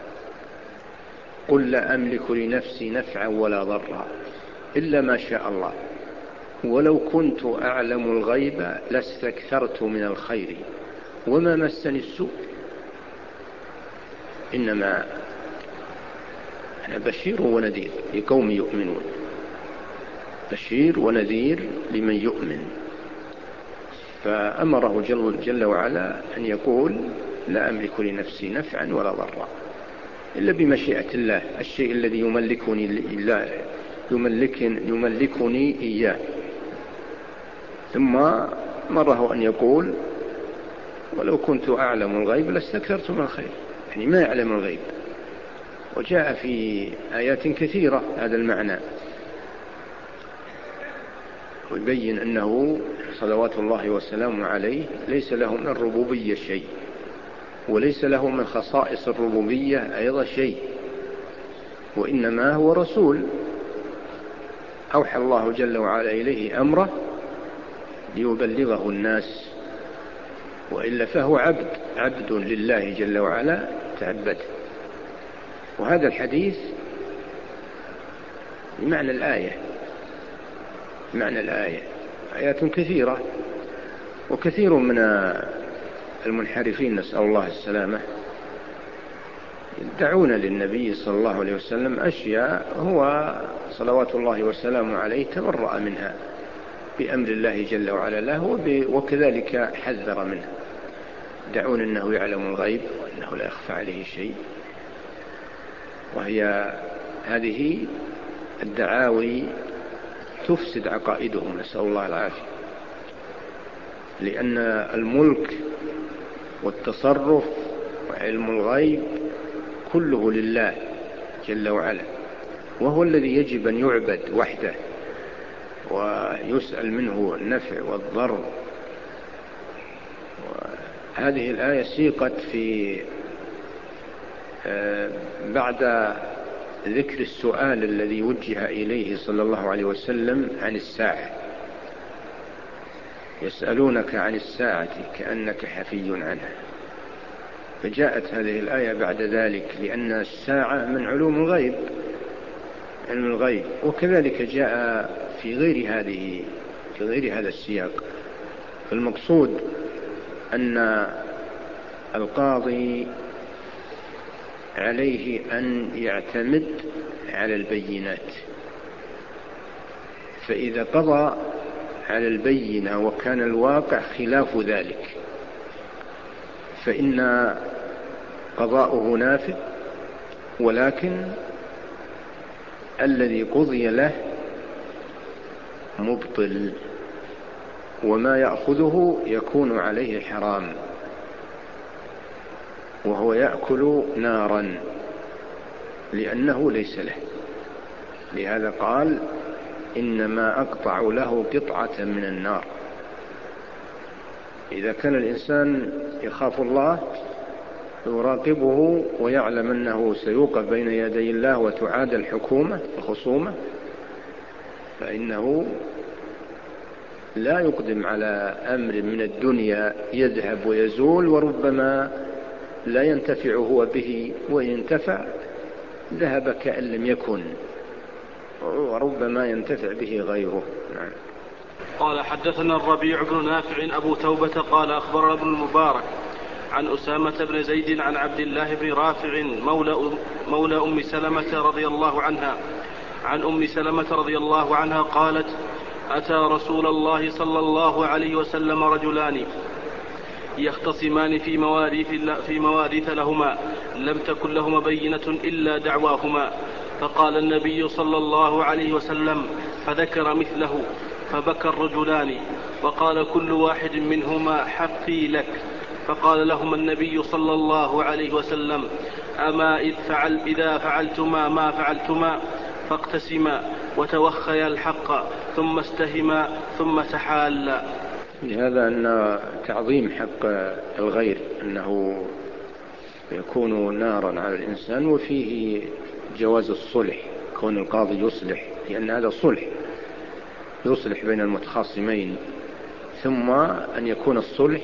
Speaker 2: قل لا أملك لنفسي نفعا ولا ضرا إلا ما شاء الله ولو كنت أعلم الغيب لاستكثرت من الخير وما مسني السوء إنما أنا بشير ونذير لقوم يؤمنون. بشير ونذير لمن يؤمن. فأمره جل, جل وعلا أن يقول لا أملك لنفسي نفعا ولا ضرا إلا بمشيئة الله، الشيء الذي يملكني الله يملكني, يملكني إياه. ثم مره أن يقول ولو كنت أعلم الغيب لاستكثرت من الخير، يعني ما يعلم الغيب. وجاء في آيات كثيرة هذا المعنى، ويبين أنه صلوات الله وسلامه عليه ليس له من الربوبية شيء، وليس له من خصائص الربوبية أيضا شيء، وإنما هو رسول أوحى الله جل وعلا إليه أمره ليبلغه الناس، وإلا فهو عبد عبد لله جل وعلا تعبد. وهذا الحديث بمعنى الآية، معنى الآية آيات كثيرة، وكثير من المنحرفين نسأل الله السلامة يدعون للنبي صلى الله عليه وسلم أشياء هو صلوات الله وسلامه عليه تبرأ منها بأمر الله جل وعلا له، وكذلك حذر منها. يدعون أنه يعلم الغيب وأنه لا يخفى عليه شيء، وهي هذه الدعاوي تفسد عقائدهم نسأل الله العافية، لأن الملك والتصرف وعلم الغيب كله لله جل وعلا، وهو الذي يجب أن يعبد وحده ويسأل منه النفع والضر. هذه الآية سيقت في بعد ذكر السؤال الذي وجه إليه صلى الله عليه وسلم عن الساعة. يسألونك عن الساعة كأنك حفي عنها، فجاءت هذه الآية بعد ذلك لأن الساعة من علوم الغيب، علم الغيب. وكذلك جاء في غير هذه في غير هذا السياق. فالمقصود أن القاضي عليه أن يعتمد على البينات. فإذا قضى على البينة وكان الواقع خلاف ذلك فإن قضاؤه نافذ، ولكن الذي قضي له مبطل، وما يأخذه يكون عليه حرام، وهو يأكل نارا لأنه ليس له. لهذا قال إنما أقطع له قطعة من النار. إذا كان الإنسان يخاف الله يراقبه ويعلم أنه سيوقف بين يدي الله وتعاد الحكومة الخصومة، فإنه لا يقدم على أمر من الدنيا يذهب ويزول، وربما لا ينتفع هو به، وإن انتفع ذهب كأن لم يكن، وربما ينتفع به غيره. نعم.
Speaker 1: قال حدثنا الربيع بن نافع أبو توبة قال أخبرنا ابن المبارك عن أسامة بن زيد عن عبد الله بن رافع مولى, مولى أم سلمة رضي الله عنها عن أم سلمة رضي الله عنها قالت أتى رسول الله صلى الله عليه وسلم رجلان يختصمان في مواريث, في مواريث لهما لم تكن لهما بينة إلا دعواهما، فقال النبي صلى الله عليه وسلم فذكر مثله، فبكى الرجلان وقال كل واحد منهما حقي لك. فقال لهما النبي صلى الله عليه وسلم أما إذ فعل إذا فعلتما ما فعلتما فاقتسما وتوخيا الحق ثم استهما ثم تحالا.
Speaker 2: لهذا أن تعظيم حق الغير أنه يكون نارا على الإنسان، وفيه جواز الصلح، كون القاضي يصلح، لأن هذا صلح يصلح بين المتخاصمين، ثم أن يكون الصلح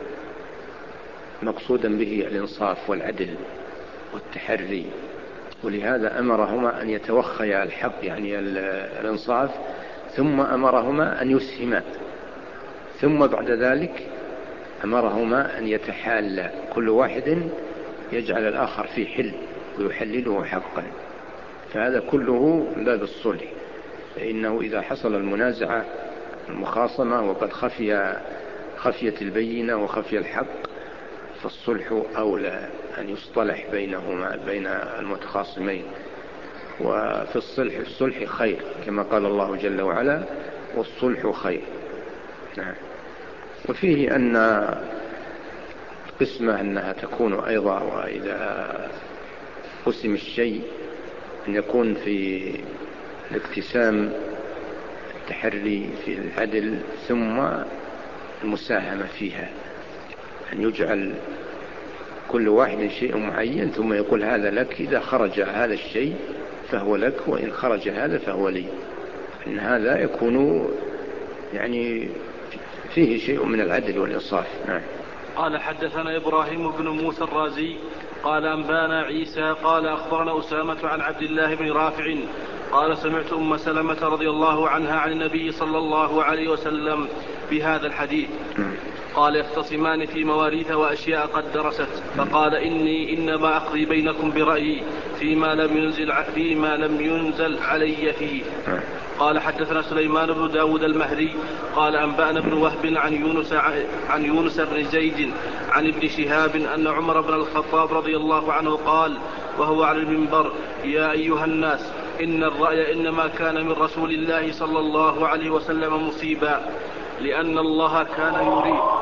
Speaker 2: مقصودا به الإنصاف والعدل والتحري. ولهذا أمرهما أن يتوخيا الحق يعني الإنصاف، ثم أمرهما أن يسهما، ثم بعد ذلك أمرهما أن يتحالا، كل واحد يجعل الآخر في حل ويحلله حقا. فهذا كله باب الصلح، فإنه إذا حصل المنازعة المخاصمة وقد خفي خفيت البينة وخفي الحق فالصلح أولى أن يصطلح بينهما بين المتخاصمين. وفي الصلح الصلح خير كما قال الله جل وعلا والصلح خير. نعم. وفيه أن قسمة أنها تكون أيضا، وإذا قسم الشيء أن يكون في الاقتسام التحري في العدل ثم المساهمة فيها، أن يجعل كل واحد شيء معين ثم يقول هذا لك، إذا خرج هذا الشيء فهو لك، وإن خرج هذا فهو لي. إن هذا يكون يعني فيه شيء من العدل والإنصاف. نعم.
Speaker 1: قال حدثنا إبراهيم بن موسى الرازي قال أنبانا عيسى قال أخبرنا أسامة عن عبد الله بن رافع قال سمعت أم سلمة رضي الله عنها عن النبي صلى الله عليه وسلم بهذا الحديث. قال يختصمان في مواريث وأشياء قد درست، فقال إني إنما أقضي بينكم برأيي فيما لم ينزل, فيما لم ينزل علي فيه. قال حدثنا سليمان بن داود المهري قال أنبأنا بن وهب عن يونس, عن يونس بن زيد عن ابن شهاب أن عمر بن الخطاب رضي الله عنه قال وهو على المنبر يا أيها الناس إن الرأي إنما كان من رسول الله صلى الله عليه وسلم مصيبا، لأن الله كان يريد